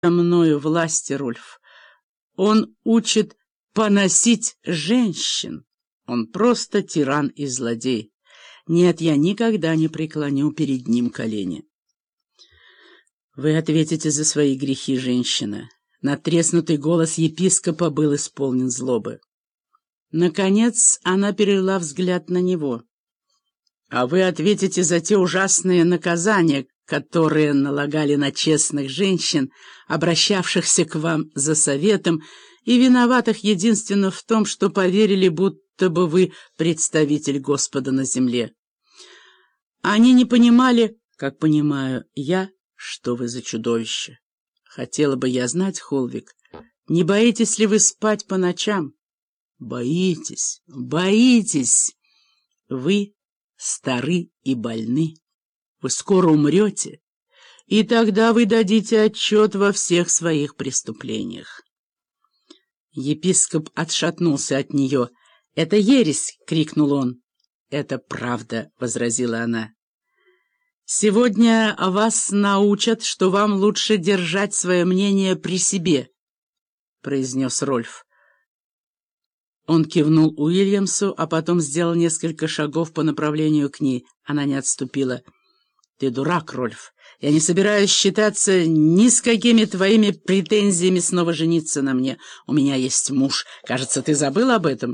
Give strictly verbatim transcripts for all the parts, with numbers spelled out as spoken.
мною власти, Рольф. Он учит поносить женщин. Он просто тиран и злодей. Нет, я никогда не преклоню перед ним колени. Вы ответите за свои грехи, женщина. Надтреснутый голос епископа был исполнен злобы. Наконец она перевела взгляд на него. А вы ответите за те ужасные наказания, которые налагали на честных женщин, обращавшихся к вам за советом, и виноватых единственно в том, что поверили, будто бы вы представитель Господа на земле. Они не понимали, как понимаю я, что вы за чудовище. Хотела бы я знать, Холвик, не боитесь ли вы спать по ночам? Боитесь, боитесь. Вы стары и больны. Вы скоро умрете, и тогда вы дадите отчет во всех своих преступлениях. Епископ отшатнулся от нее. «Это ересь!» — крикнул он. «Это правда!» — возразила она. «Сегодня вас научат, что вам лучше держать свое мнение при себе», — произнес Рольф. Он кивнул Уильямсу, а потом сделал несколько шагов по направлению к ней. Она не отступила. «Ты дурак, Рольф. Я не собираюсь считаться ни с какими твоими претензиями снова жениться на мне. У меня есть муж. Кажется, ты забыл об этом».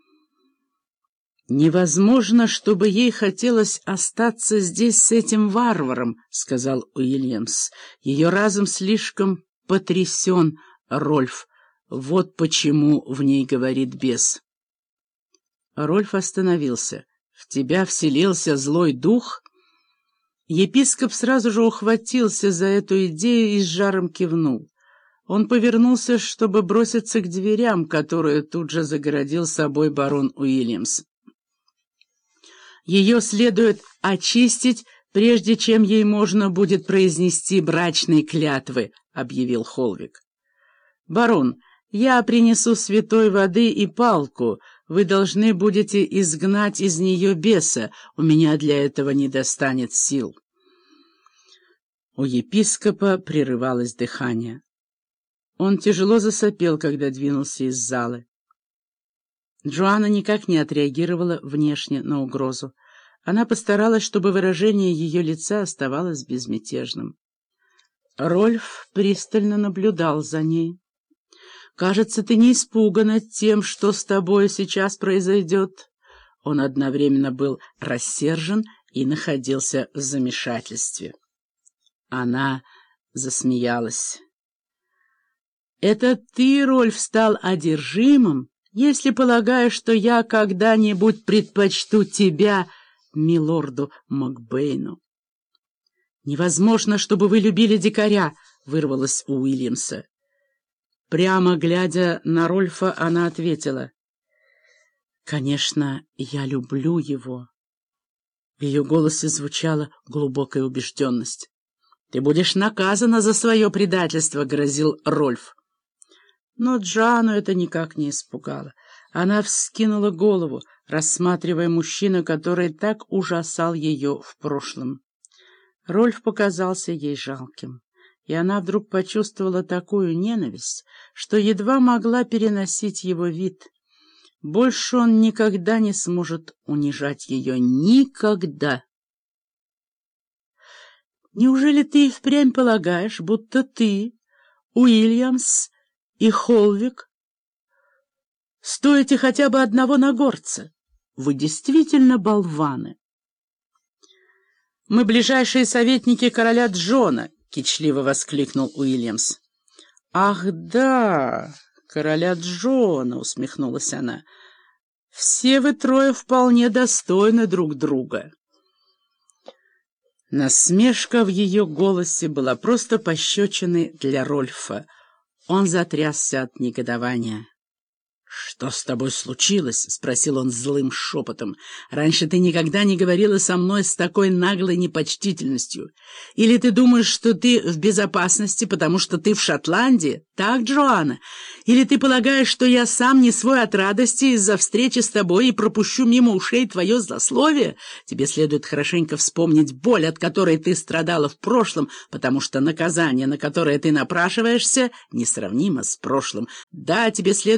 «Невозможно, чтобы ей хотелось остаться здесь с этим варваром», — сказал Уильямс. «Ее разум слишком потрясен, Рольф. Вот почему в ней говорит бес». Рольф остановился. «В тебя вселился злой дух?» Епископ сразу же ухватился за эту идею и с жаром кивнул. Он повернулся, чтобы броситься к дверям, которые тут же загородил собой барон Уильямс. «Ее следует очистить, прежде чем ей можно будет произнести брачные клятвы», — объявил Холвик. «Барон, я принесу святой воды и палку. Вы должны будете изгнать из нее беса. У меня для этого не достанет сил». У епископа прерывалось дыхание. Он тяжело засопел, когда двинулся из залы. Джоанна никак не отреагировала внешне на угрозу. Она постаралась, чтобы выражение ее лица оставалось безмятежным. Рольф пристально наблюдал за ней. «Кажется, ты не испугана тем, что с тобой сейчас произойдет». Он одновременно был рассержен и находился в замешательстве. Она засмеялась. «Это ты, Рольф, стал одержимым, если полагаешь, что я когда-нибудь предпочту тебя милорду Макбейну». «Невозможно, чтобы вы любили дикаря», — вырвалось у Уильямса. Прямо глядя на Рольфа, она ответила: «Конечно, я люблю его». В ее голосе звучала глубокая убежденность. «Ты будешь наказана за свое предательство», — грозил Рольф. Но Джоанну это никак не испугало. Она вскинула голову, рассматривая мужчину, который так ужасал ее в прошлом. Рольф показался ей жалким, и она вдруг почувствовала такую ненависть, что едва могла переносить его вид. Больше он никогда не сможет унижать ее. Никогда! «Неужели ты и впрямь полагаешь, будто ты, Уильямс и Холвик стоите хотя бы одного нагорца? Вы действительно болваны!» «Мы ближайшие советники короля Джона!» — кичливо воскликнул Уильямс. «Ах, да, короля Джона!» — усмехнулась она. «Все вы трое вполне достойны друг друга». Насмешка в ее голосе была просто пощечиной для Рольфа. Он затрясся от негодования. «Что с тобой случилось?» — спросил он злым шепотом. «Раньше ты никогда не говорила со мной с такой наглой непочтительностью. Или ты думаешь, что ты в безопасности, потому что ты в Шотландии? Так, Джоанна? Или ты полагаешь, что я сам не свой от радости из-за встречи с тобой и пропущу мимо ушей твое злословие? Тебе следует хорошенько вспомнить боль, от которой ты страдала в прошлом, потому что наказание, на которое ты напрашиваешься, несравнимо с прошлым. Да, тебе следует